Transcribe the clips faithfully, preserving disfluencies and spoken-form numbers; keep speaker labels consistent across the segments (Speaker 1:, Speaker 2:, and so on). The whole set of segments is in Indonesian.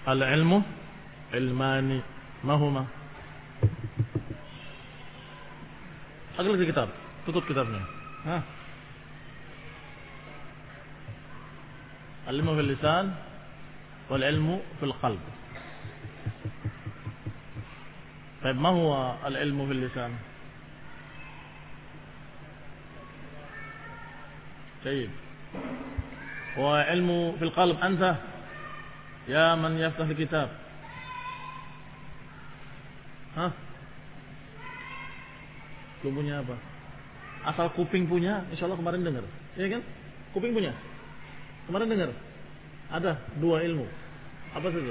Speaker 1: Al-ilmu ilmani. Mahuma. Agak lagi kitab. Tutup kitabnya. Hah? Al-ilmu fil lisan wal ilmu fil qalb. طيب ما هو العلم في اللسان؟ جيد. وعلم في القلب أنت يا من يفتح الكتاب. Hah? Belum punya apa? Asal kuping punya, insya Allah kemarin dengar. Iya kan? Kuping punya. Kemarin dengar. Ada dua ilmu. Apa saja?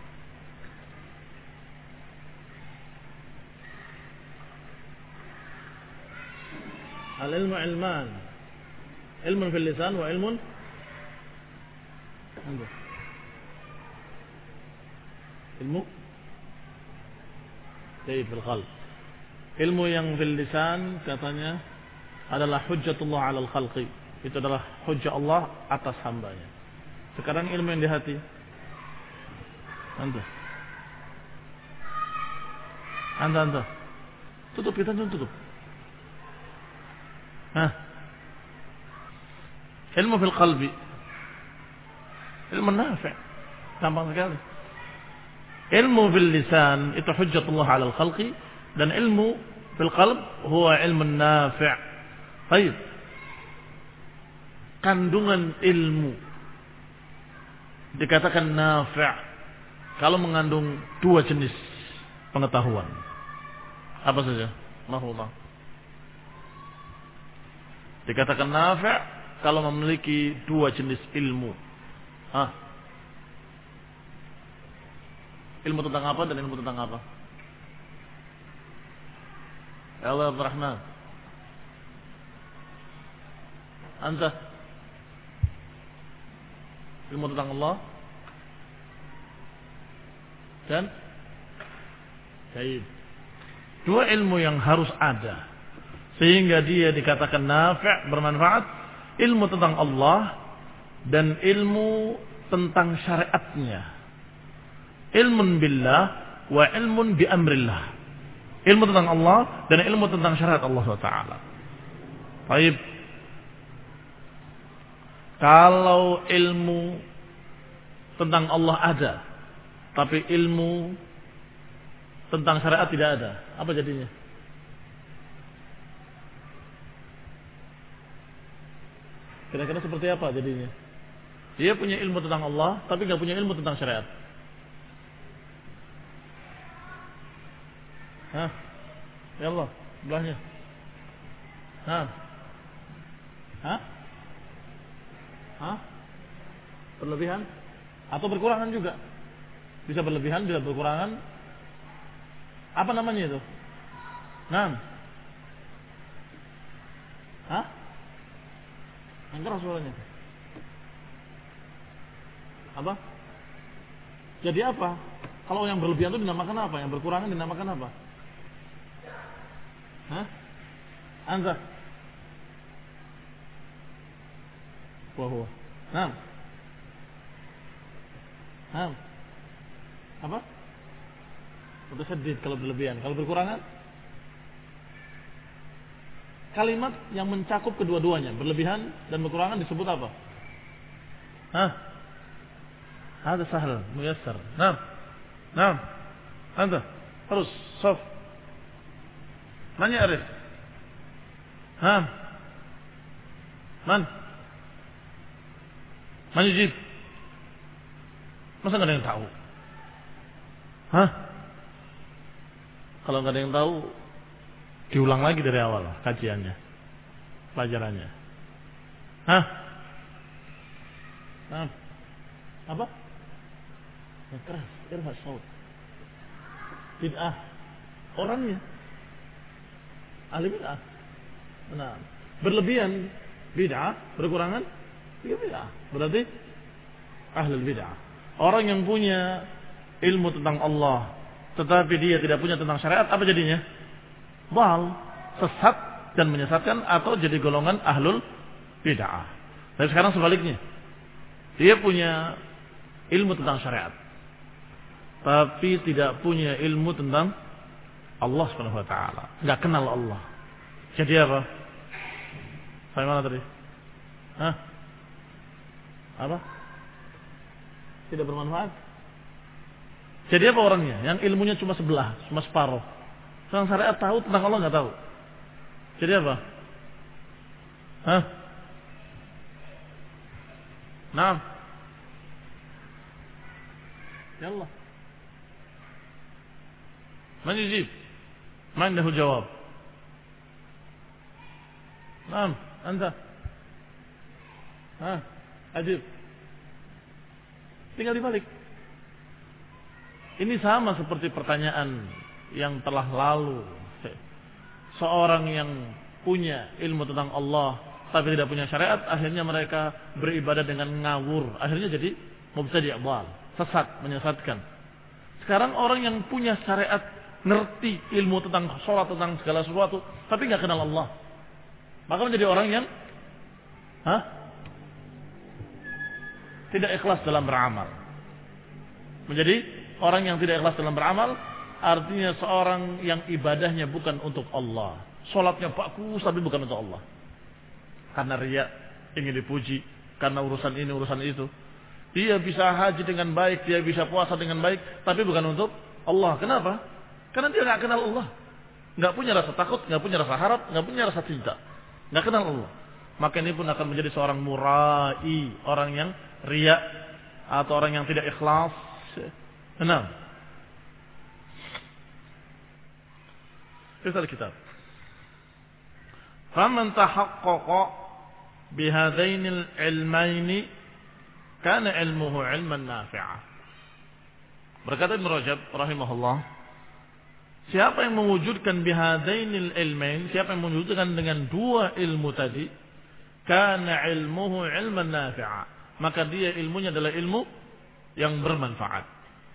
Speaker 1: Al-ilmu ilman. Ilmun fil lisan wa ilmun Anda. Ilmu Taib fil qalb. Ilmu yang fil lisan katanya adalah hujjatullah 'alal khalqi. Itu adalah hujjah Allah atas hambanya. Sekarang ilmu yang di hati. Anda. Anda anda. Tutup kita tutup. Hah? Ilmu fil qalbi. Ilmu nafi'. Gampang sekali. Ilmu fil lisan itu hujjatullah 'alal khalqi dan ilmu fil qalb huwa ilmu nafi'. Baik. Kandungan ilmu dikatakan nafi' kalau mengandung dua jenis pengetahuan. Apa saja? Mahullah. Dikatakan nafi' kalau memiliki dua jenis ilmu. Hah? Ilmu tentang apa dan ilmu tentang apa? Ya Allah Abdurrahman. Anta. Ilmu tentang Allah. Dan Baik. Dua ilmu yang harus ada sehingga dia dikatakan nafi', bermanfaat. Ilmu tentang Allah dan ilmu tentang syariatnya. Ilmun billah wa ilmun bi amrillah. Ilmu tentang Allah dan ilmu tentang syariat Allah subhanahu wa taala. Baik. Kalau ilmu tentang Allah ada, tapi ilmu tentang syariat tidak ada, apa jadinya? Kira-kira seperti apa jadinya? Dia punya ilmu tentang Allah, tapi nggak punya ilmu tentang syariat. Hah? Ya Allah, sebelahnya. Hah? Hah? Hah? Berlebihan? Atau berkurangan juga? Bisa berlebihan, bisa berkurangan. Apa namanya itu? Nah. Hah? Angker suaranya. Apa? Jadi apa? Kalau yang berlebihan itu dinamakan apa? Yang berkurangan dinamakan apa? Hah? Anta. Wah, nah. Nah. Apa? Udah sedih kalau berlebihan. Kalau berkurangan? Kalimat yang mencakup kedua-duanya, berlebihan dan berkurangan disebut apa? Hah? Ada sahal, muyassar. Nah. Nah. Anta. Terus, sof. Man ya'rif? Hah? Man? Man yujib? Masa nggak ada yang tahu? Hah? Kalau nggak ada yang tahu, diulang lagi dari awal kajiannya, pelajarannya. Hah? Hah? Apa? Yang keras, keras saut. Bid'ah. Orangnya ahli bid'ah. Nah, berlebihan bid'ah, berkurangan bid'ah. Berarti ahli bid'ah. Orang yang punya ilmu tentang Allah, tetapi dia tidak punya tentang syariat, apa jadinya? Bal, sesat dan menyesatkan, atau jadi golongan ahlul bid'ah. Tapi sekarang sebaliknya, dia punya ilmu tentang syariat, tapi tidak punya ilmu tentang Allah Subhanahu wa taala, enggak kenal Allah. Jadi apa? Sampai mana tadi? Hah? Apa? Tidak bermanfaat. Jadi apa orangnya? Yang ilmunya cuma sebelah, cuma separuh. Tentang syariat tahu, tentang Allah enggak tahu. Jadi apa? Hah? Naam. Ya Allah. Man yujib? Man lahu jawab? Naam, anta. Hah? Ajib. Tinggal dibalik. Ini sama seperti pertanyaan yang telah lalu. Seorang yang punya ilmu tentang Allah tapi tidak punya syariat, akhirnya mereka beribadah dengan ngawur. Akhirnya jadi mubtadi' dhal, sesat, menyesatkan. Sekarang orang yang punya syariat, ngerti ilmu tentang sholat, tentang segala sesuatu, tapi nggak kenal Allah, maka menjadi orang yang hah? tidak ikhlas dalam beramal. Menjadi orang yang tidak ikhlas dalam beramal, artinya seorang yang ibadahnya bukan untuk Allah. Sholatnya bagus tapi bukan untuk Allah. Karena riya, ingin dipuji, karena urusan ini, urusan itu. Dia bisa haji dengan baik, dia bisa puasa dengan baik, tapi bukan untuk Allah. Kenapa? Karena dia nggak kenal Allah. Nggak punya rasa takut, nggak punya rasa harap, nggak punya rasa cinta. Nggak kenal Allah. Maka ini pun akan menjadi seorang murai, orang yang riya, atau orang yang tidak ikhlas. Enam. Kita kitab. Faman tahaqqaqa bihadainil ilmaini kana ilmuhu ilman nafi'ah. Berkata Ibnu Rajab rahimahullah, siapa yang mewujudkan bihadainil ilmain, siapa yang mewujudkan dengan dua ilmu tadi, kana ilmuhu ilman nafi'ah, maka dia ilmunya adalah ilmu yang bermanfaat.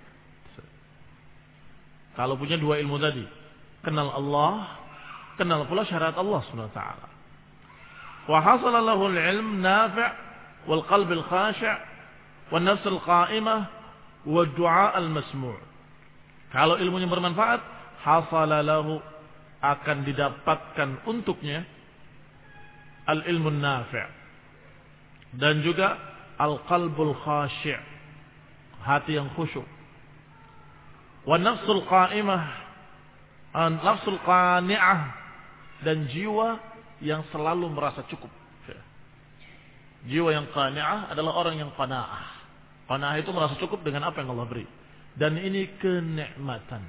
Speaker 1: Kalau punya dua ilmu tadi, kenal Allah, kenal pula syariat Allah Subhanahu wa taala. Wa hasala lahu al-ilm nafi' wal qalb al-khashi' wan nafs al-qa'imah wa du'a al-masmu'. Kalau ilmunya bermanfaat, hasala lahu, akan didapatkan untuknya al-ilmu nafi' dan juga al-qalbul khashi', hati yang khusyuk. Wan nafsul qa'imah, nafsul qani'ah, dan jiwa yang selalu merasa cukup. Jiwa yang qani'ah adalah orang yang qana'ah. Qana'ah itu merasa cukup dengan apa yang Allah beri. Dan ini kenikmatan.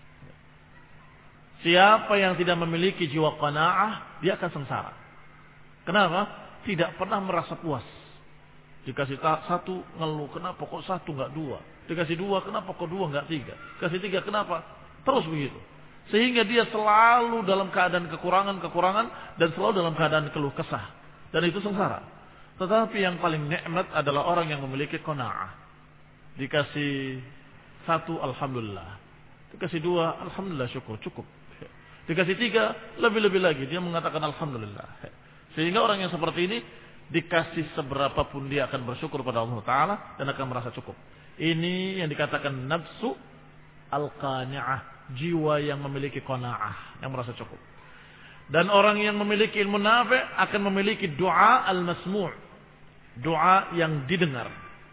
Speaker 1: Siapa yang tidak memiliki jiwa qana'ah, dia akan sengsara. Kenapa? Tidak pernah merasa puas. Dikasih satu ngeluh, kenapa kok satu nggak dua? Dikasih dua, kenapa kok dua nggak tiga? Dikasih tiga, kenapa? Terus begitu. Sehingga dia selalu dalam keadaan kekurangan-kekurangan dan selalu dalam keadaan keluh kesah. Dan itu sengsara. Tetapi yang paling nikmat adalah orang yang memiliki qanaah. Dikasih satu, alhamdulillah. Dikasih dua, alhamdulillah, syukur, cukup. Dikasih tiga, lebih-lebih lagi. Dia mengatakan alhamdulillah. Sehingga orang yang seperti ini, dikasih seberapa pun dia akan bersyukur pada Allah Ta'ala dan akan merasa cukup. Ini yang dikatakan nafsu al-qani'ah. Jiwa yang memiliki qanaah, yang merasa cukup. Dan orang yang memiliki ilmu nafi' akan memiliki doa al-masmu', doa yang didengar.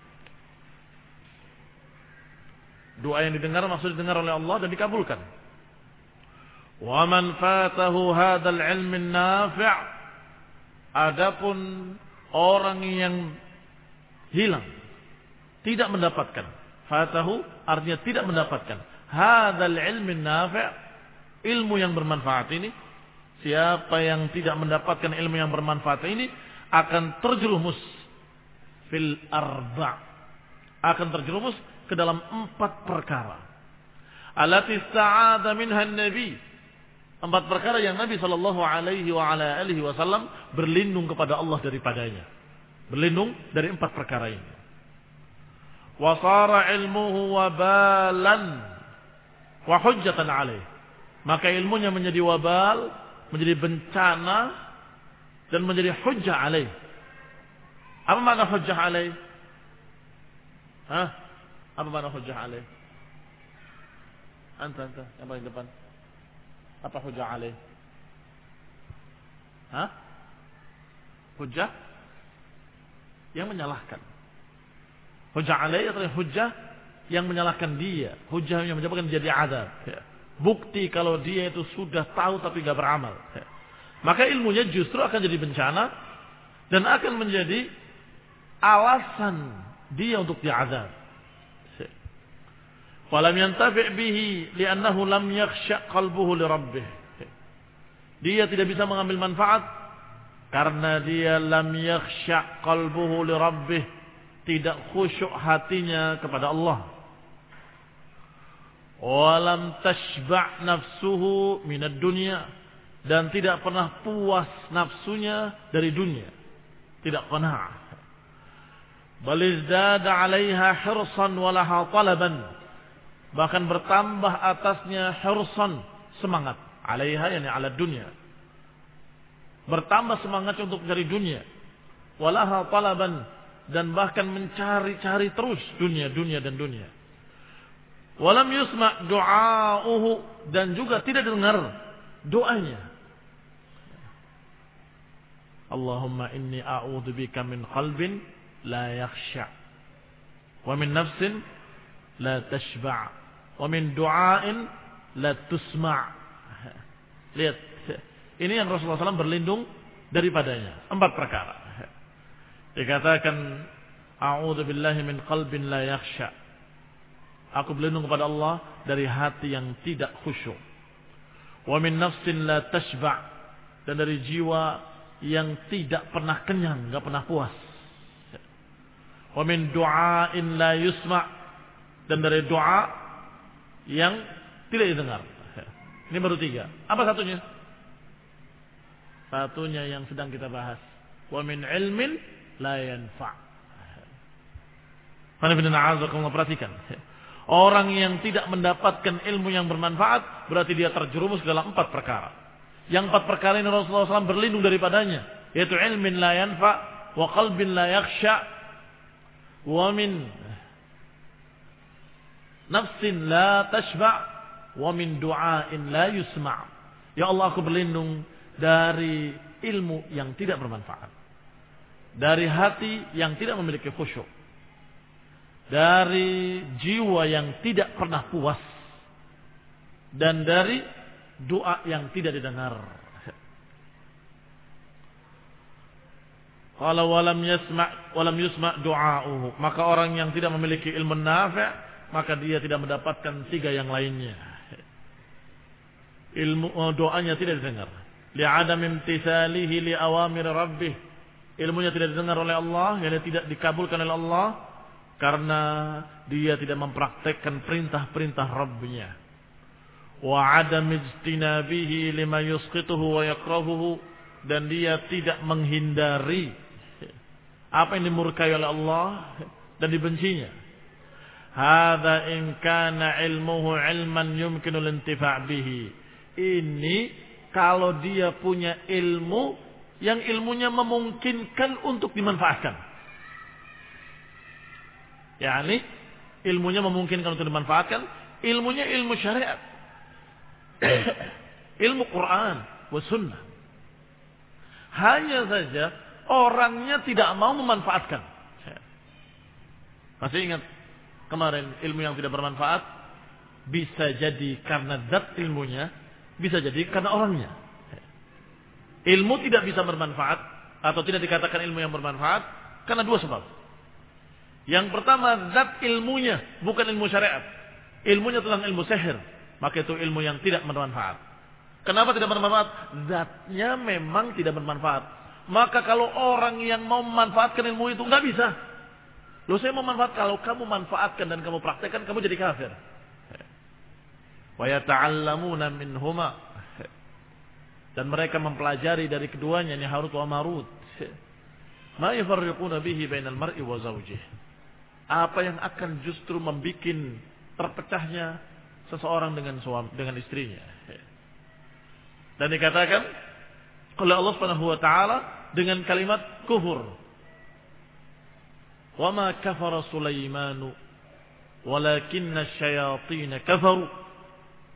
Speaker 1: Doa yang didengar maksud didengar oleh Allah dan dikabulkan. Wa man fatahu hadzal ilm an-nafi', adapun orang yang hilang, tidak mendapatkan, fatahu artinya tidak mendapatkan hadzal ilmin nafi', ilmu yang bermanfaat ini. Siapa yang tidak mendapatkan ilmu yang bermanfaat ini akan terjerumus fil arba', akan terjerumus ke dalam empat perkara. Allati ista'adha minha an-nabi, empat perkara yang Nabi sallallahu alaihi wa ala alihi wasallam berlindung kepada Allah daripadanya. Berlindung dari empat perkara ini. Wa sara ilmuhu wabalan wa hujjatan alaih, maka ilmunya menjadi wabal, menjadi bencana, dan menjadi hujjah alaih. Apa makna hujjah alaih? Hah? Apa makna hujjah alaih? Anta, anta, yang paling depan. Apa hujah alaih? Hah? Hujah yang menyalahkan. Hujah alaih atau hujah yang menyalahkan dia. Hujah yang menyebabkan jadi azab. Bukti kalau dia itu sudah tahu tapi gak beramal. Maka ilmunya justru akan jadi bencana dan akan menjadi alasan dia untuk diazab. Walam yantafi' bihi li'annahu lam yakhsha' qalbuhu li rabbih. Dia tidak bisa mengambil manfaat karena dia lam yakhsha' qalbuhu li rabbih, tidak khusyuk hatinya kepada Allah. Walam tashba' nafsuhu minad dunya, dan tidak pernah puas nafsunya dari dunia, tidak qana'ah. Bal izdada 'alaiha hirsan wa laha talaban, bahkan bertambah atasnya hirsan, semangat, 'alaiha yani 'ala dunya, bertambah semangatnya untuk mencari dunia, wa laha talaban, dan bahkan mencari-cari terus dunia, dunia dan dunia. Walam yusma' du'a'uhu, dan juga tidak dengar doanya. Allahumma inni a'udzu bika min qalbin la yakhsha' wa min nafsin la tashba' wa min du'ain la tusma'. Lihat, ini yang Rasulullah shallallahu alaihi wasallam berlindung daripadanya. Empat perkara. Dikatakan a'udzu billahi min qalbin la yakhsha', aku berlindung kepada Allah dari hati yang tidak khusyuk. Wa min nafsin la tashba', dan dari jiwa yang tidak pernah kenyang, enggak pernah puas. Wa min du'ain la yusma', dan dari doa yang tidak didengar. Ini baru tiga. Apa satunya? Satunya yang sedang kita bahas. Wa min ilmin la yanfa'. Perhatikan. Orang yang tidak mendapatkan ilmu yang bermanfaat, berarti dia terjerumus dalam empat perkara. Yang empat perkara ini Rasulullah shallallahu alaihi wasallam berlindung daripadanya, yaitu ilmin la yanfa', wa qalbin la yakhsha', wa min nafsin la tashba', wa min du'ain la yusma'. Ya Allah, aku berlindung dari ilmu yang tidak bermanfaat, dari hati yang tidak memiliki khusyuk, dari jiwa yang tidak pernah puas, dan dari doa yang tidak didengar. Qala walam yasma' walam yusma' du'a'uhu, maka orang yang tidak memiliki ilmu nafi', maka dia tidak mendapatkan tiga yang lainnya. Ilmu doanya tidak didengar, li'adam imtithalihi li awamir rabbih, ilmunya tidak didengar oleh Allah, yakni tidak dikabulkan oleh Allah karena dia tidak mempraktekkan perintah-perintah Rabb-Nya. Wa adam ijtinabihi lima yusqituhu wa yakrahuhu, dan dia tidak menghindari apa yang dimurkai oleh Allah dan dibencinya. Hadza in kana ilmuhu ilman yumkinu al-intifa' bihi. Ini kalau dia punya ilmu yang ilmunya memungkinkan untuk dimanfaatkan. Yani ilmunya memungkinkan untuk dimanfaatkan, ilmunya ilmu syariat, ilmu Quran wa sunnah. Hanya saja orangnya tidak mau memanfaatkan. Masih ingat kemarin ilmu yang tidak bermanfaat bisa jadi karena zat ilmunya, bisa jadi karena orangnya. Ilmu tidak bisa bermanfaat atau tidak dikatakan ilmu yang bermanfaat karena dua sebab. Yang pertama, zat ilmunya bukan ilmu syariat. Ilmunya tentang ilmu sihir, maka itu ilmu yang tidak bermanfaat. Kenapa tidak bermanfaat? Zatnya memang tidak bermanfaat. Maka kalau orang yang mau memanfaatkan ilmu itu nggak bisa. Loh, saya mau manfaat, kalau kamu manfaatkan dan kamu praktekkan, kamu jadi kafir. Wa yata'allamuna minhuma, dan mereka mempelajari dari keduanya, ini Harut wa Marut. Ma yafarriquna bihi bainal mar'i wa zawjihi. Apa yang akan justru membuat terpecahnya seseorang dengan suami, dengan istrinya. Dan dikatakan oleh Allah Subhanahu wa taala dengan kalimat kufur. Wa ma kafara Sulaimanu walakinna asyayatin kafaru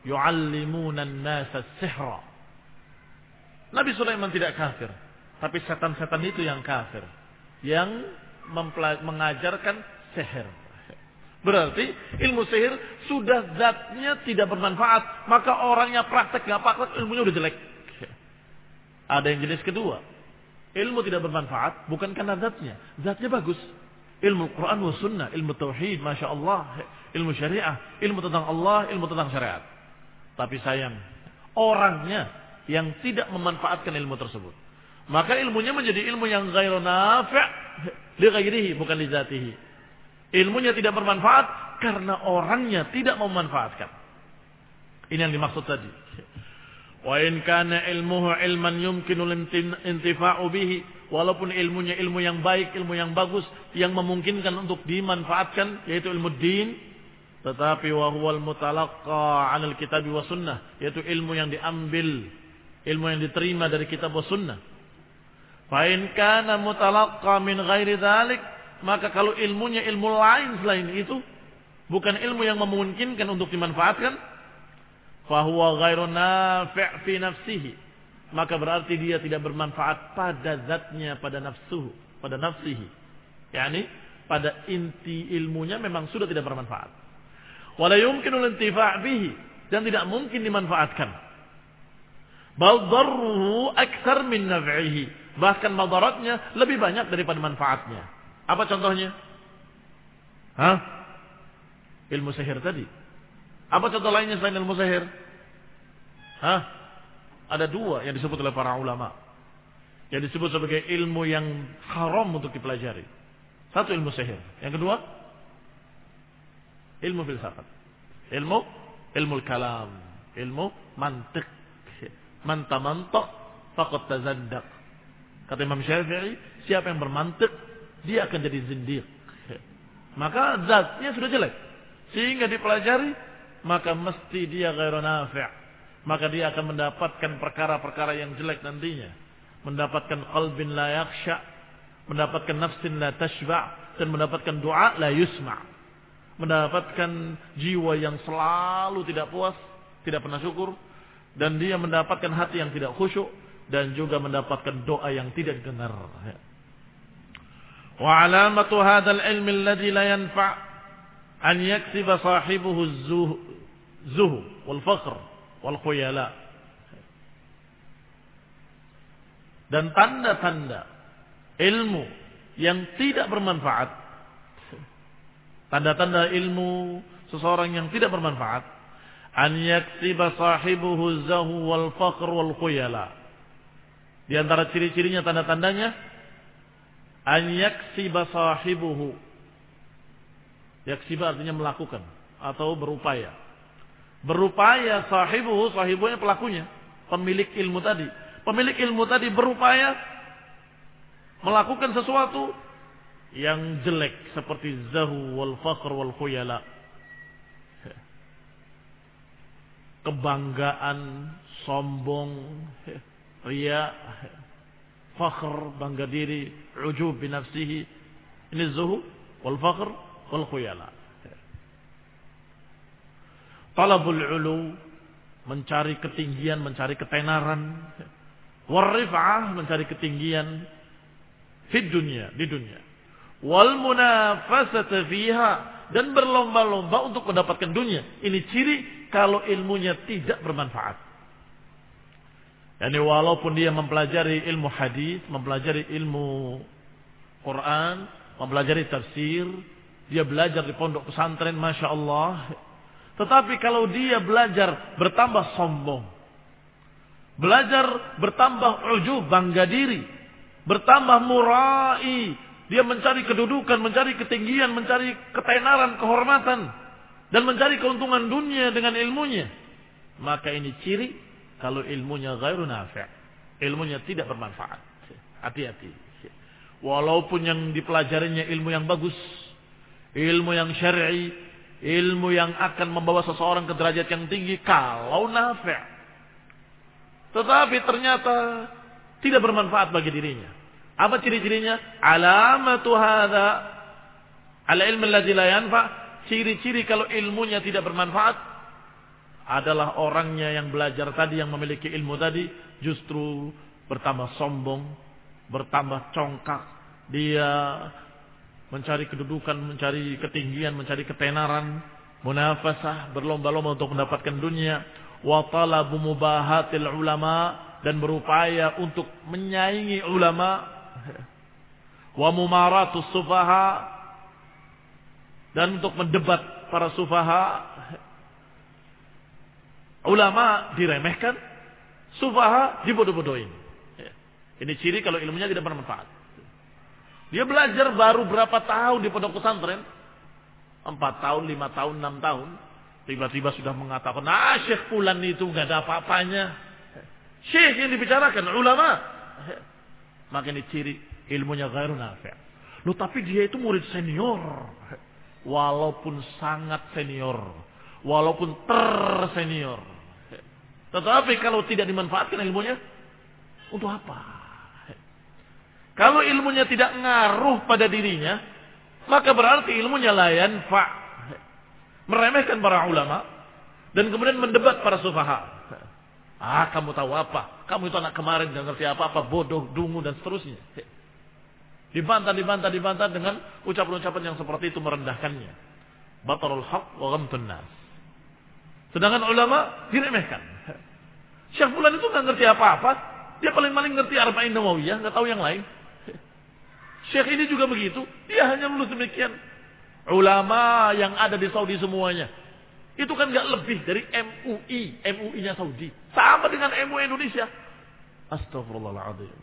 Speaker 1: yu'allimuna an-nasa as-sihra. Nabi Sulaiman tidak kafir, tapi setan-setan itu yang kafir, yang mengajarkan sihir. Berarti ilmu sihir sudah zatnya tidak bermanfaat, maka orangnya praktek nggak praktek ilmunya udah jelek. Ada yang jenis kedua, ilmu tidak bermanfaat bukan karena zatnya, zatnya bagus. Ilmu Quran wa Sunnah, ilmu Tauhid, Masya Allah, ilmu Syariah, ilmu tentang Allah, ilmu tentang Syariat. Tapi sayang, orangnya yang tidak memanfaatkan ilmu tersebut. Maka ilmunya menjadi ilmu yang ghairu nafi' li ghairihi, bukan li zatihi. Ilmunya tidak bermanfaat karena orangnya tidak memanfaatkan. Ini yang dimaksud tadi. Wa in kana ilmuhu ilman yumkinul intifa'u bihi, walaupun ilmunya ilmu yang baik, ilmu yang bagus, yang memungkinkan untuk dimanfaatkan, yaitu ilmu din, tetapi wa huwal mutalaqqa 'anil kitab wa sunnah, yaitu ilmu yang diambil, ilmu yang diterima dari kitab wa sunnah. Fa in kana mutalaqqa min ghairi dzalik, maka kalau ilmunya ilmu lain selain itu, bukan ilmu yang memungkinkan untuk dimanfaatkan, fa huwa ghairu nafi' fi nafsihi, maka berarti dia tidak bermanfaat pada zatnya, pada nafsuhu, pada nafsihi. Yani pada inti ilmunya memang sudah tidak bermanfaat. Wala yumkinul intifa' bihi, dan tidak mungkin dimanfaatkan. Bal darruhu aktsar min naf'ihi, bahkan madaratnya lebih banyak daripada manfaatnya. Apa contohnya? Hah? Ilmu sihir tadi. Apa contoh lainnya selain ilmu sihir? Hah? Ada dua yang disebut oleh para ulama, yang disebut sebagai ilmu yang haram untuk dipelajari. Satu ilmu sihir. Yang kedua, ilmu filsafat. Ilmu ilmu kalam, ilmu mantiq. Man tamantak faqad tazandaq. Kata Imam Syafi'i, siapa yang bermantik, dia akan jadi zindiq. Maka zatnya sudah jelek, sehingga dipelajari, maka mesti dia ghairu nafi'. Maka dia akan mendapatkan perkara-perkara yang jelek nantinya. Mendapatkan qalbin la yakhsha, mendapatkan nafsin la tashba', dan mendapatkan doa la yusma'. Mendapatkan jiwa yang selalu tidak puas, tidak pernah syukur, dan dia mendapatkan hati yang tidak khusyuk, dan juga mendapatkan doa yang tidak didengar. Wa alamatu hadzal ilmi alladhi la yanfa' an yaksiba sahibuhu az-zuh wal faqr wal khuyala. Dan tanda-tanda ilmu yang tidak bermanfaat, tanda-tanda ilmu seseorang yang tidak bermanfaat, an yaksiba sahibuhu az-zuh wal faqr wal khuyala. Di antara ciri-cirinya, tanda-tandanya, an yaksiba sahibuhu. Yaksiba artinya melakukan atau berupaya. Berupaya sahibuhu, sahibunya pelakunya, pemilik ilmu tadi. Pemilik ilmu tadi berupaya melakukan sesuatu yang jelek seperti zahu wal faqr wal khuyala. Kebanggaan, sombong, riya, fakhr, bangga diri, ujub binafsihi. Ini zuhud wal fakhr wal khuyala. Talabul ulu, mencari ketinggian, mencari ketenaran. Warrif'ah, mencari ketinggian di dunia, di dunia. Wal munafasata fiha, dan berlomba-lomba untuk mendapatkan dunia. Ini ciri kalau ilmunya tidak bermanfaat. Yani walaupun dia mempelajari ilmu hadis, mempelajari ilmu Quran, mempelajari tafsir, dia belajar di pondok pesantren, Masya Allah. Tetapi kalau dia belajar bertambah sombong, belajar bertambah ujub, bangga diri, bertambah murai, dia mencari kedudukan, mencari ketinggian, mencari ketenaran, kehormatan, dan mencari keuntungan dunia dengan ilmunya, maka ini ciri kalau ilmunya ghairu nafi', ilmunya tidak bermanfaat. Hati-hati. Walaupun yang dipelajarinya ilmu yang bagus, ilmu yang syar'i, ilmu yang akan membawa seseorang ke derajat yang tinggi kalau nafi', tetapi ternyata tidak bermanfaat bagi dirinya. Apa ciri-cirinya? Alamatu hadza al ilmu alladzi la yanfa', ciri-ciri kalau ilmunya tidak bermanfaat, adalah orangnya yang belajar tadi, yang memiliki ilmu tadi, justru bertambah sombong, bertambah congkak. Dia mencari kedudukan, mencari ketinggian, mencari ketenaran, munafasah, berlomba-lomba untuk mendapatkan dunia, wa talabu mubahatil ulama, dan berupaya untuk menyaingi ulama, wa mumaratus sufaha, dan untuk mendebat para sufaha. Ulama diremehkan, sufaha dibodoh-bodohin. Ini ciri kalau ilmunya tidak bermanfaat. Dia belajar baru berapa tahun di pondok pesantren, empat tahun, lima tahun, enam tahun, tiba-tiba sudah mengatakan, ah Syekh Fulan itu nggak ada apa-apanya. Syekh yang dibicarakan ulama. Maka ini ciri ilmunya ghairu nafi'. Loh, tapi dia itu murid senior, walaupun sangat senior, walaupun tersenior. Tetapi kalau tidak dimanfaatkan ilmunya, untuk apa? Kalau ilmunya tidak ngaruh pada dirinya, maka berarti ilmunya la yanfa'. Meremehkan para ulama dan kemudian mendebat para sufaha. Ah, kamu tahu apa? Kamu itu anak kemarin enggak ngerti apa-apa, bodoh, dungu dan seterusnya. Dibantah, dibantah, dibantah dengan ucapan-ucapan yang seperti itu, merendahkannya. Batarul haq wa ghamtun nas. Sedangkan ulama diremehkan. Syekh Fulan itu enggak ngerti apa-apa, dia paling-paling ngerti Arba'in Nawawiyah, enggak tahu yang lain. Syekh ini juga begitu, dia hanya lulus demikian. Ulama yang ada di Saudi semuanya, itu kan nggak lebih dari M U I, M U I-nya Saudi, sama dengan M U I Indonesia. Astagfirullahaladzim.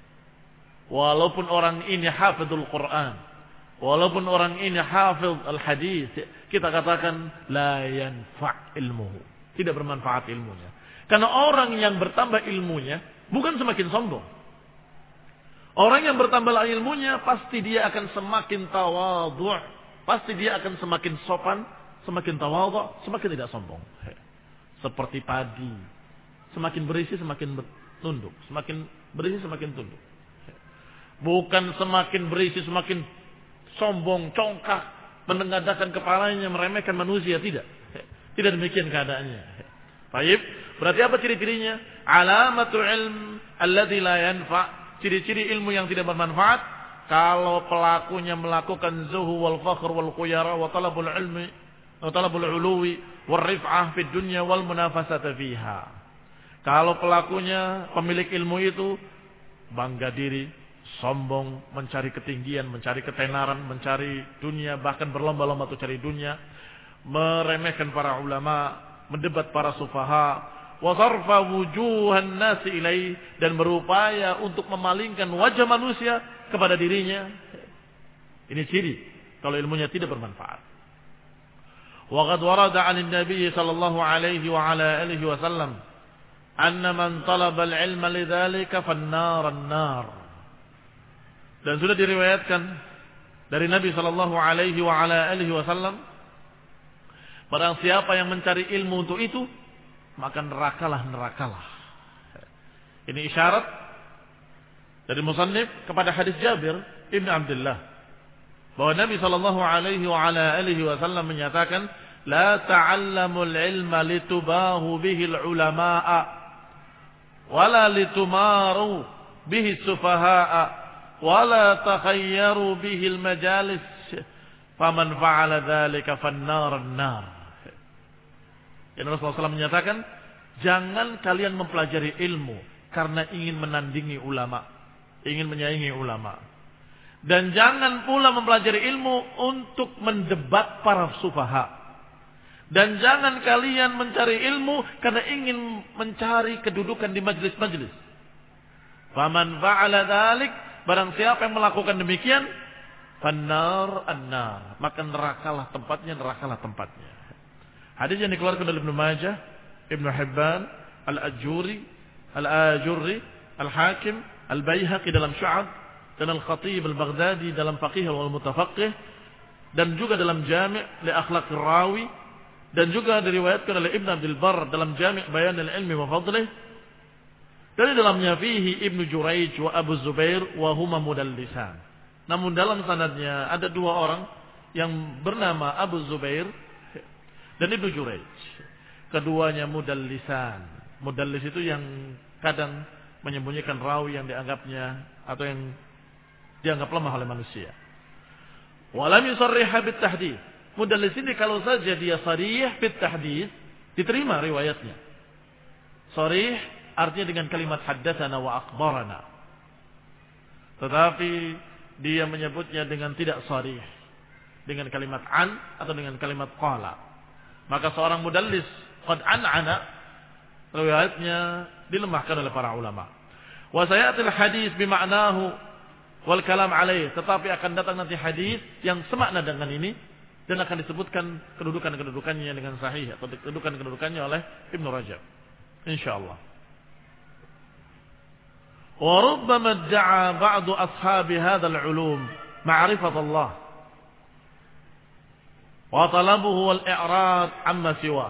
Speaker 1: Walaupun orang ini hafidhul Quran, walaupun orang ini hafidh al-hadis, kita katakan la yanfa' ilmuhu, tidak bermanfaat ilmunya. Karena orang yang bertambah ilmunya bukan semakin sombong. Orang yang bertambah ilmunya pasti dia akan semakin tawadhu', pasti dia akan semakin sopan, semakin tawadhu', semakin tidak sombong. Seperti padi, semakin berisi semakin tunduk, semakin berisi semakin tunduk. Bukan semakin berisi semakin sombong, congkak, menengadahkan kepalanya, meremehkan manusia, tidak. Tidak demikian keadaannya. Baik, berarti apa ciri-cirinya? Alamatul ilm alladzi la yanfa'. Ciri-ciri ilmu yang tidak bermanfaat kalau pelakunya melakukan zuhu wal fakhr wal khuyara wa talabul ilmi wa talabul uluwi wal rif'ah fid dunya wal munafasata fiha. Kalau pelakunya pemilik ilmu itu bangga diri, sombong, mencari ketinggian, mencari ketenaran, mencari dunia, bahkan berlomba-lomba untuk cari dunia, meremehkan para ulama, mendebat para sufaha, wa sarfa wujuhan nasi ilaih, dan berupaya untuk memalingkan wajah manusia kepada dirinya. Ini ciri kalau ilmunya tidak bermanfaat. Wa qad warada 'an an-nabiy sallallahu alaihi wa ala alihi wasallam anna man talaba al-'ilma lidzalika fan-nar an-nar. Dan sudah diriwayatkan dari Nabi sallallahu alaihi wa ala alihi wasallam, barang siapa yang mencari ilmu untuk itu, maka nerakalah nerakalah. Ini isyarat dari musannif kepada hadis Jabir ibn Abdullah bahwa Nabi sallallahu alaihi wa ala alihi wasallam menyatakan, la ta'allamul ilma litubahu bihi al-ulama'a wala litumaru bihi as-sufaha'a wala takhayyaru bihi al-majalis faman fa'ala dzalika fan-nar an-nar. Dan Rasulullah shallallahu alaihi wasallam menyatakan, jangan kalian mempelajari ilmu karena ingin menandingi ulama, ingin menyaingi ulama. Dan jangan pula mempelajari ilmu untuk mendebat para sufaha. Dan jangan kalian mencari ilmu karena ingin mencari kedudukan di majelis-majelis. Faman fa'ala dzalik, barang siapa yang melakukan demikian, fannar annar, maka nerakalah tempatnya, nerakalah tempatnya. Hadis yang dikeluarkan oleh Ibnu Majah, Ibnu Hibban, Al-Ajuri, Al-Ajurri, Al-Hakim, Al-Baihaqi dalam Syu'ab, dan Al-Khatib Al-Baghdadi dalam Faqih wal Mutafaqih, dan juga dalam Jami' li Akhlaqir Rawi, dan juga diriwayatkan oleh Ibnu Abdul Barr dalam Jami' Bayan al-Ilmi wa Fadlih. Dan dalamnya fihi Ibnu Jurayj wa Abu Zubair wa huma mudallisan. Namun dalam sanadnya ada dua orang yang bernama Abu Zubair dan Ibnu Jurayj. Keduanya mudallisan. Mudallis itu yang kadang menyembunyikan rawi yang dianggapnya atau yang dianggap lemah oleh manusia. Walam yusarrih bit tahdits. Mudallis ini kalau saja dia sharih bit tahdits, diterima riwayatnya. Sharih artinya dengan kalimat haddatsana wa akhbarana. Tetapi dia menyebutnya dengan tidak sharih, dengan kalimat an atau dengan kalimat qala. Maka seorang mudallis qad an'ana, riwayatnya dilemahkan oleh para ulama. Wa sayatil hadis bima'nahu wal kalam alaih, tetapi akan datang nanti hadis yang semakna dengan ini dan akan disebutkan kedudukan-kedudukannya dengan sahih atau kedudukan-kedudukannya oleh Ibnu Rajab insyaallah. Wa rubbama da'a ba'du ashabi hadzal ulum ma'rifat Allah wa talabuhu wal i'rad amma siwah.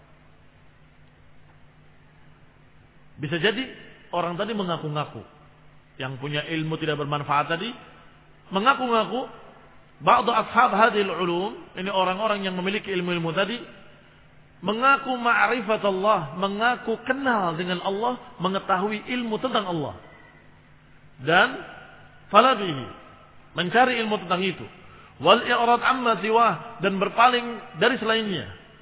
Speaker 1: Bisa jadi orang tadi mengaku-ngaku yang punya ilmu tidak bermanfaat tadi, mengaku-ngaku ba'du ashab hadhil ulum, ini orang-orang yang memiliki ilmu-ilmu tadi, mengaku ma'rifat Allah, mengaku kenal dengan Allah, mengetahui ilmu tentang Allah. Dan falabihi, mencari ilmu tentang itu. Wal i'rad amma siwah, dan berpaling dari selainnya.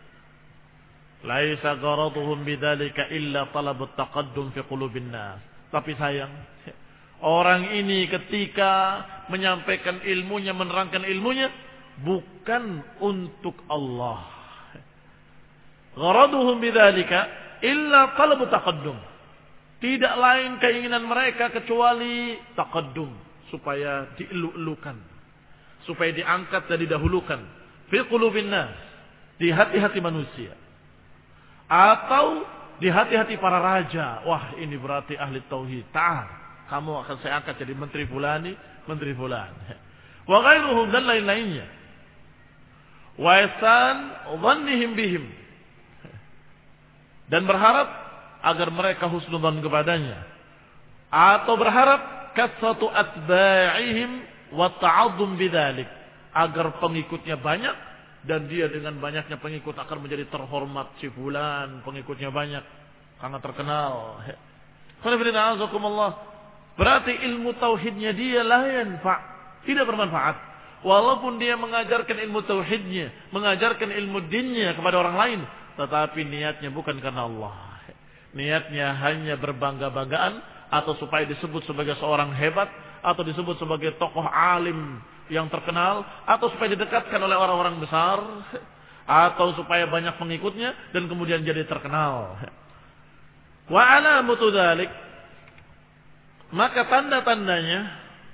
Speaker 1: Laisa gharaduhum bidzalika illa talabut taqaddum fi qulubin nas. Tapi sayang, orang ini ketika menyampaikan ilmunya, menerangkan ilmunya, bukan untuk Allah. Gharaduhum bidzalika illa talabut taqaddum. Tidak lain keinginan mereka kecuali taqaddum, supaya dielu-elukan, supaya diangkat dan didahulukan fi qulubin nas, di hati-hati manusia. Atau di hati-hati para raja. Wah, ini berarti ahli tauhid. Ta'al, kamu akan saya angkat jadi menteri fulani, menteri fulan. Wa ghairuhum, dan lain-lainnya. Wa ihsan dhannihim bihim, dan berharap agar mereka husnudzan kepadanya. Atau berharap kasratu atba'ihim wa ta'azzum bidzalik, agar pengikutnya banyak dan dia dengan banyaknya pengikut akan menjadi terhormat. Si fulan pengikutnya banyak, sangat terkenal. Berarti ilmu tauhidnya dia la yanfa', tidak bermanfaat. Walaupun dia mengajarkan ilmu tauhidnya, mengajarkan ilmu dinnya kepada orang lain, tetapi niatnya bukan karena Allah. Niatnya hanya berbangga-banggaan, atau supaya disebut sebagai seorang hebat, atau disebut sebagai tokoh alim yang terkenal, atau supaya didekatkan oleh orang-orang besar, atau supaya banyak pengikutnya dan kemudian jadi terkenal. Wa alamatu dzalik, maka tanda-tandanya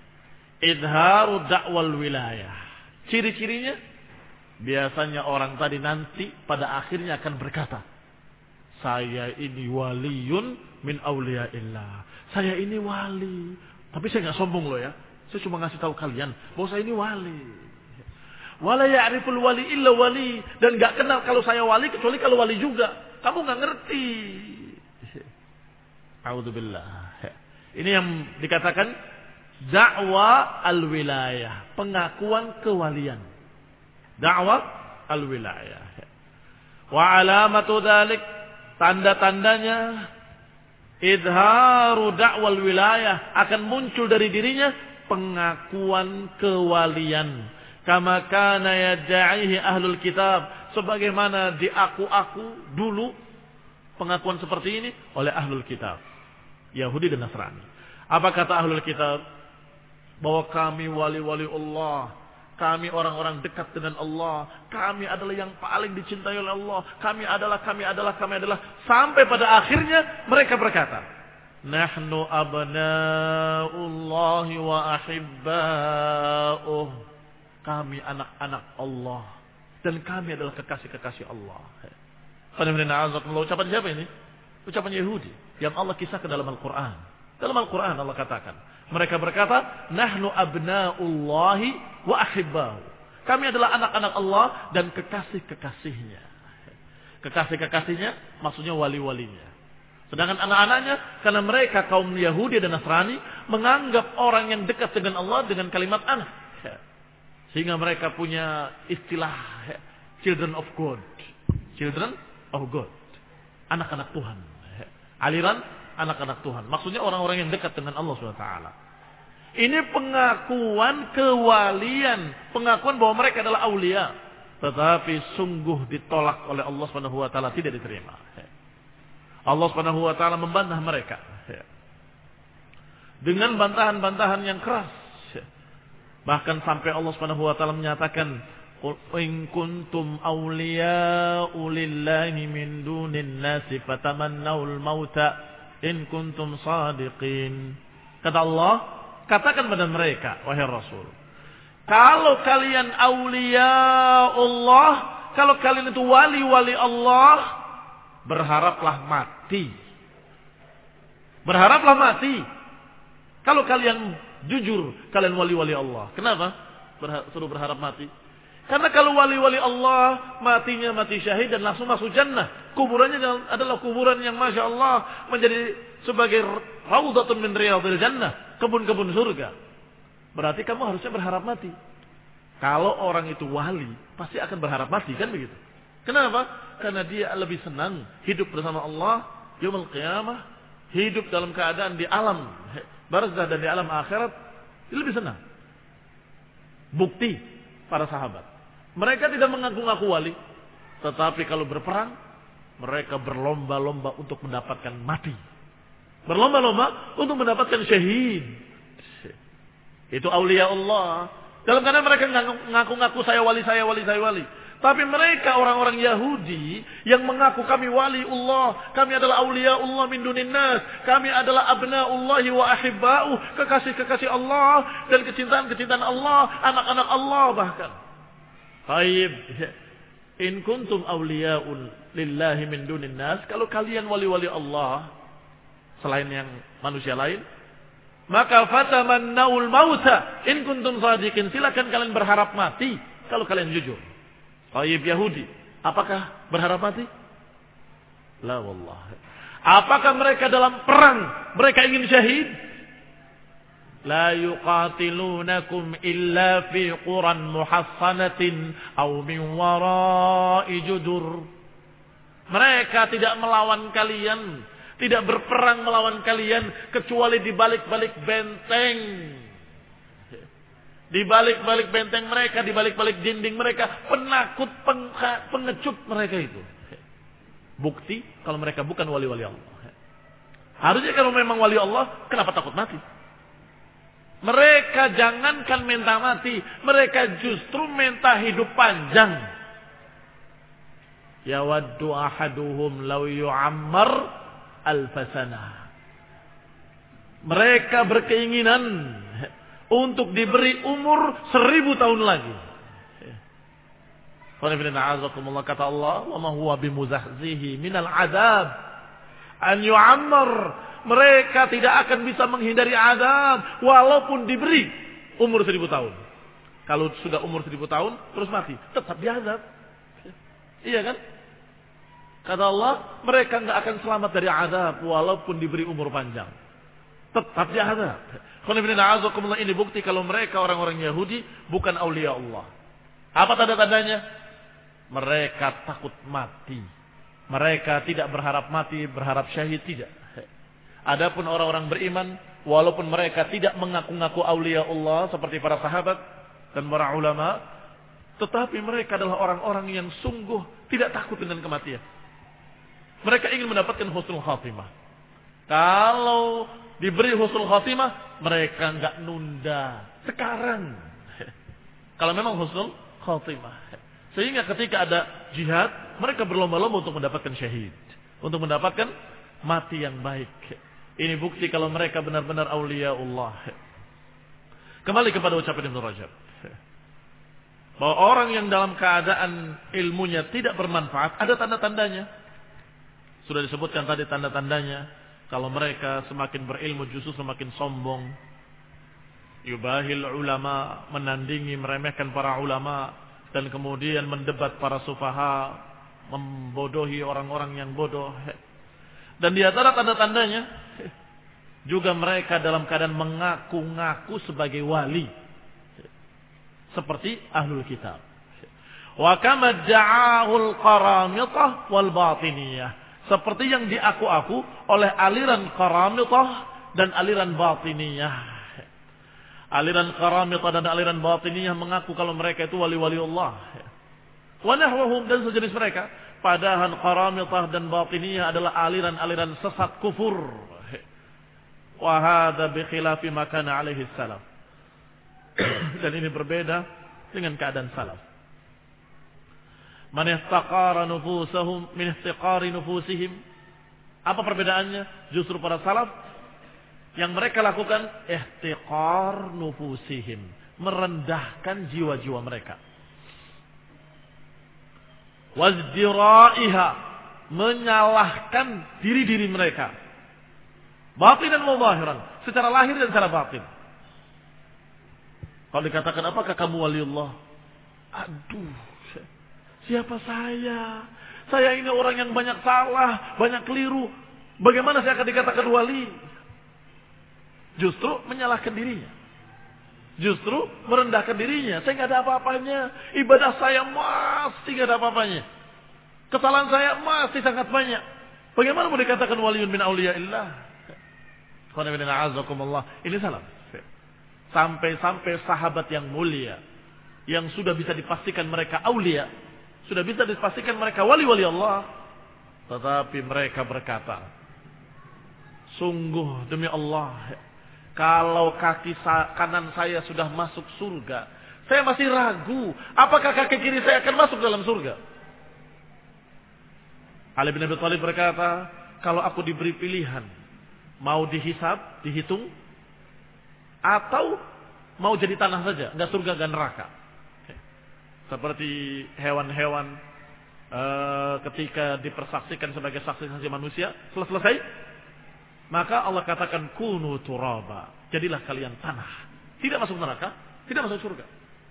Speaker 1: idharu da'wal wilayah. Ciri-cirinya biasanya orang tadi nanti pada akhirnya akan berkata, saya ini waliyun min auliyaillah. Saya ini wali, tapi saya enggak sombong loh ya. Saya cuma ngasih tahu kalian bahwa saya ini wali. Wala ya'riful wali illa wali, dan enggak kenal kalau saya wali kecuali kalau wali juga. Kamu enggak ngerti. A'udzubillah. Ini yang dikatakan da'wa al-wilayah, pengakuan kewalian. Da'wa al-wilayah. Wa alamatu dzalik, tanda-tandanya idharu da'wal wilayah, akan muncul dari dirinya pengakuan kewalian. Kama kana yad'ihi ahlul kitab, sebagaimana diaku-aku dulu pengakuan seperti ini oleh ahlul kitab, Yahudi dan Nasrani. Apa kata ahlul kitab? Bahwa kami wali-wali Allah, kami orang-orang dekat dengan Allah, kami adalah yang paling dicintai oleh Allah, kami adalah, kami adalah, kami adalah, sampai pada akhirnya mereka berkata, nahnu abna'ullahi wa ahibba'uh, kami anak-anak Allah dan kami adalah kekasih-kekasih Allah. Ucapan siapa ini? Ucapan Yahudi yang Allah kisahkan dalam Al-Quran. Dalam Al-Quran Allah katakan, mereka berkata, nahnu abna'ullahi wa ahibba'uh, kami adalah anak-anak Allah dan kekasih-kekasihnya. Kekasih-kekasihnya maksudnya wali-walinya. Sedangkan anak-anaknya, karena mereka kaum Yahudi dan Nasrani menganggap orang yang dekat dengan Allah dengan kalimat anak, sehingga mereka punya istilah children of God, children of God, anak-anak Tuhan. Aliran anak-anak Tuhan. Maksudnya orang-orang yang dekat dengan Allah subhanahu wa taala. Ini pengakuan kewalian, pengakuan bahwa mereka adalah aulia, tetapi sungguh ditolak oleh Allah subhanahu wa taala, tidak diterima. Allah subhanahu wa taala membantah mereka dengan bantahan-bantahan yang keras. Bahkan sampai Allah subhanahu wa taala menyatakan, in kuntum awliya'u lillahi min dunin nasi fatamannawul mauta in kuntum sadiqin. Kata Allah, katakan pada mereka, wahai Rasul, kalau kalian awliya'ullah, kalau kalian itu wali-wali Allah, berharaplah mati. Berharaplah mati. Kalau kalian jujur, kalian wali-wali Allah. Kenapa Berha- suruh berharap mati? Karena kalau wali-wali Allah matinya mati syahid dan langsung masuk jannah. Kuburannya adalah kuburan yang Masya Allah menjadi sebagai raudhatun min riyadil jannah, kebun-kebun surga. Berarti kamu harusnya berharap mati. Kalau orang itu wali, pasti akan berharap mati, kan begitu? Kenapa? Karena dia lebih senang hidup bersama Allah yaumul qiyamah, hidup dalam keadaan di alam barzah dan di alam akhirat, dia lebih senang. Bukti para sahabat, mereka tidak mengaku-ngaku wali, tetapi kalau berperang, mereka berlomba-lomba untuk mendapatkan mati. Berlomba-lomba untuk mendapatkan syahid. Itu aulia Allah. Dalam keadaan mereka ngaku-ngaku saya wali, saya wali, saya wali. Tapi mereka orang-orang Yahudi yang mengaku kami wali Allah, kami adalah aulia Allah min dunin nas, kami adalah abna'ullahi wa ahibba'u, kekasih-kekasih Allah dan kecintaan-kecintaan Allah, anak-anak Allah bahkan. Baik, in kuntum awliya'un lillahi min dunin nas, kalau kalian wali-wali Allah selain yang manusia lain, maka fatamannaul mauta in kuntum sadiqin, silakan kalian berharap mati kalau kalian jujur. Baik Yahudi, apakah berharap mati? La wallah. Apakah mereka dalam perang mereka ingin syahid? La yuqatilunakum illa fi quran muhassanatin aw min wara'i judur. Mereka tidak melawan kalian, tidak berperang melawan kalian kecuali di balik-balik benteng. Di balik-balik benteng mereka, di balik-balik dinding mereka, penakut, pengecut mereka itu. Bukti kalau mereka bukan wali-wali Allah. Harusnya kalau memang wali Allah, kenapa takut mati? Mereka jangankan minta mati, mereka justru minta hidup panjang. Yawaddu ahaduhum law yu'ammar alfasana. Mereka berkeinginan untuk diberi umur seribu tahun lagi. Kata Allah, wa ma huwa bimuzahzihi minal azab an yu'ammar. Mereka tidak akan bisa menghindari azab walaupun diberi umur seribu tahun. Kalau sudah umur seribu tahun terus mati, tetap diazab. Iya kan? Kata Allah, mereka nggak akan selamat dari azab walaupun diberi umur panjang. Tetap diazab. Ini bukti kalau mereka orang-orang Yahudi bukan aulia Allah. Apa tanda-tandanya? Mereka takut mati. Mereka tidak berharap mati, berharap syahid, tidak. Adapun orang-orang beriman, walaupun mereka tidak mengaku-ngaku aulia Allah seperti para sahabat dan para ulama, tetapi mereka adalah orang-orang yang sungguh tidak takut dengan kematian. Mereka ingin mendapatkan husnul khatimah. Kalau diberi husnul khatimah, mereka enggak nunda sekarang. Kalau memang husnul khatimah. Sehingga ketika ada jihad, mereka berlomba-lomba untuk mendapatkan syahid, untuk mendapatkan mati yang baik. Ini bukti kalau mereka benar-benar aulia Allah. Kembali kepada ucapan Ibnu Rajab, bahwa orang yang dalam keadaan ilmunya tidak bermanfaat, ada tanda-tandanya. Sudah disebutkan tadi tanda-tandanya. Kalau mereka semakin berilmu justru semakin sombong. Yubahil ulama, menandingi, meremehkan para ulama, dan kemudian mendebat para sufaha, membodohi orang-orang yang bodoh. Dan di antara tanda-tandanya juga mereka dalam keadaan mengaku-ngaku sebagai wali, seperti ahlul kitab. Wa kama da'ahul qaramithah wal batiniyah, seperti yang diaku-aku oleh aliran Qaramitah dan aliran Batiniyah. Aliran Qaramitah dan aliran Batiniyah mengaku kalau mereka itu wali-wali Allah. Wa nahwahum dan sejenis mereka. Padahal Qaramitah dan Batiniyah adalah aliran-aliran sesat kufur. Wa hadza bi khilafi ma kana alaihi salaf. Dan ini berbeda dengan keadaan salaf. Man ihtaqara nufusahum min ihtiqari nufusihim. Apa perbedaannya? Justru para salaf yang mereka lakukan ihtiqar nufusihim, merendahkan jiwa-jiwa mereka. Wazdiraiha, menyalahkan diri-diri mereka. Batinan wa zahiran, secara lahir dan secara batin. Kalau dikatakan apakah kamu waliullah? Aduh, siapa saya? Saya ini orang yang banyak salah, banyak keliru. Bagaimana saya akan dikatakan wali? Justru menyalahkan dirinya. Justru merendahkan dirinya. Saya nggak ada apa-apanya. Ibadah saya masih nggak ada apa-apanya. Kesalahan saya masih sangat banyak. Bagaimana mau dikatakan waliun min auliyaillah? Ini salah. Sampai-sampai sahabat yang mulia, yang sudah bisa dipastikan mereka aulia, sudah bisa dipastikan mereka wali-wali Allah, tetapi mereka berkata, sungguh demi Allah, kalau kaki kanan saya sudah masuk surga, saya masih ragu apakah kaki kiri saya akan masuk dalam surga. Ali bin Abi Thalib berkata, kalau aku diberi pilihan, mau dihisab, dihitung, atau mau jadi tanah saja, nggak surga nggak neraka. Seperti hewan-hewan e, ketika dipersaksikan sebagai saksi-saksi manusia, setelah selesai, maka Allah katakan kunu turaba, jadilah kalian tanah, tidak masuk neraka, tidak masuk surga.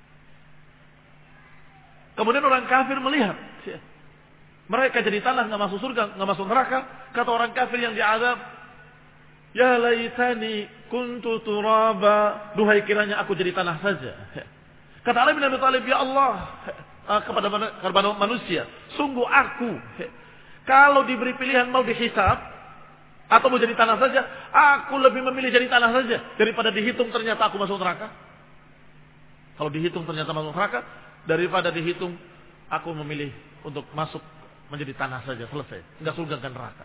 Speaker 1: Kemudian orang kafir melihat mereka jadi tanah, nggak masuk surga, nggak masuk neraka. Kata orang kafir yang diazab, ya laitani kuntu turaba, duhai kiranya aku jadi tanah saja. Kata Ali bin Abi Thalib, ya Allah, kepada kepada manusia, sungguh aku kalau diberi pilihan mau dihisab atau mau jadi tanah saja, aku lebih memilih jadi tanah saja daripada dihitung ternyata aku masuk neraka. Kalau dihitung ternyata masuk neraka, daripada dihitung aku memilih untuk masuk menjadi tanah saja, selesai, enggak surga enggak neraka.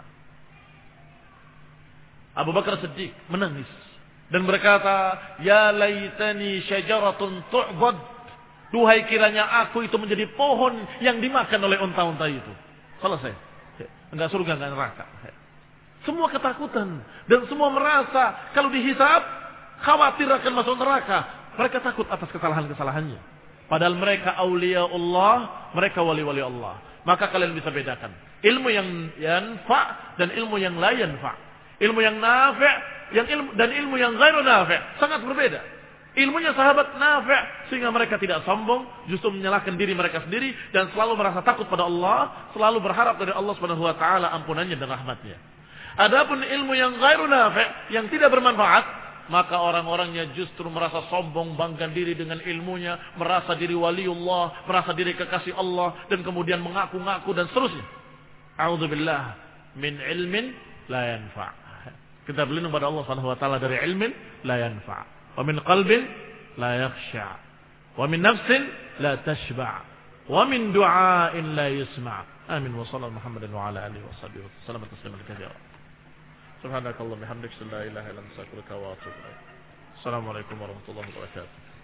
Speaker 1: Abu Bakar Siddiq menangis dan berkata, ya laitani syajaratun tu'bad, duhai kiranya aku itu menjadi pohon yang dimakan oleh unta-unta itu. Selesai, enggak surga enggak neraka. Semua ketakutan dan semua merasa kalau dihisab khawatir akan masuk neraka. Mereka takut atas kesalahan-kesalahannya. Padahal mereka aulia Allah, mereka wali-wali Allah. Maka kalian bisa bedakan ilmu yang yanfa' dan ilmu yang la yanfa'. Ilmu yang nafi' yang ilmu dan ilmu yang ghairu nafi' sangat berbeda. Ilmunya sahabat nafi' sehingga mereka tidak sombong, justru menyalahkan diri mereka sendiri dan selalu merasa takut pada Allah, selalu berharap dari Allah Subhanahu wa taala ampunannya dan rahmatnya. Adapun ilmu yang ghairu nafi' yang tidak bermanfaat, maka orang-orangnya justru merasa sombong, bangga diri dengan ilmunya, merasa diri waliullah, merasa diri kekasih Allah, dan kemudian mengaku-ngaku dan seterusnya. A'udzubillah min ilmin la yanfa'. Kita berlindung pada Allah Subhanahu wa taala dari ilmin la yanfa', wa min qalbin la yakhsha', wa min nafsin la tashba', wa min du'ain la yusma'. Amin wa sallallahu Muhammadin wa ala alihi wa sahbihi wa sallam tasliman katsira. Subhanakallahumma bihamdika la ilaha illa anta astaghfiruka wa atubu ilaik. Assalamualaikum warahmatullahi wabarakatuh.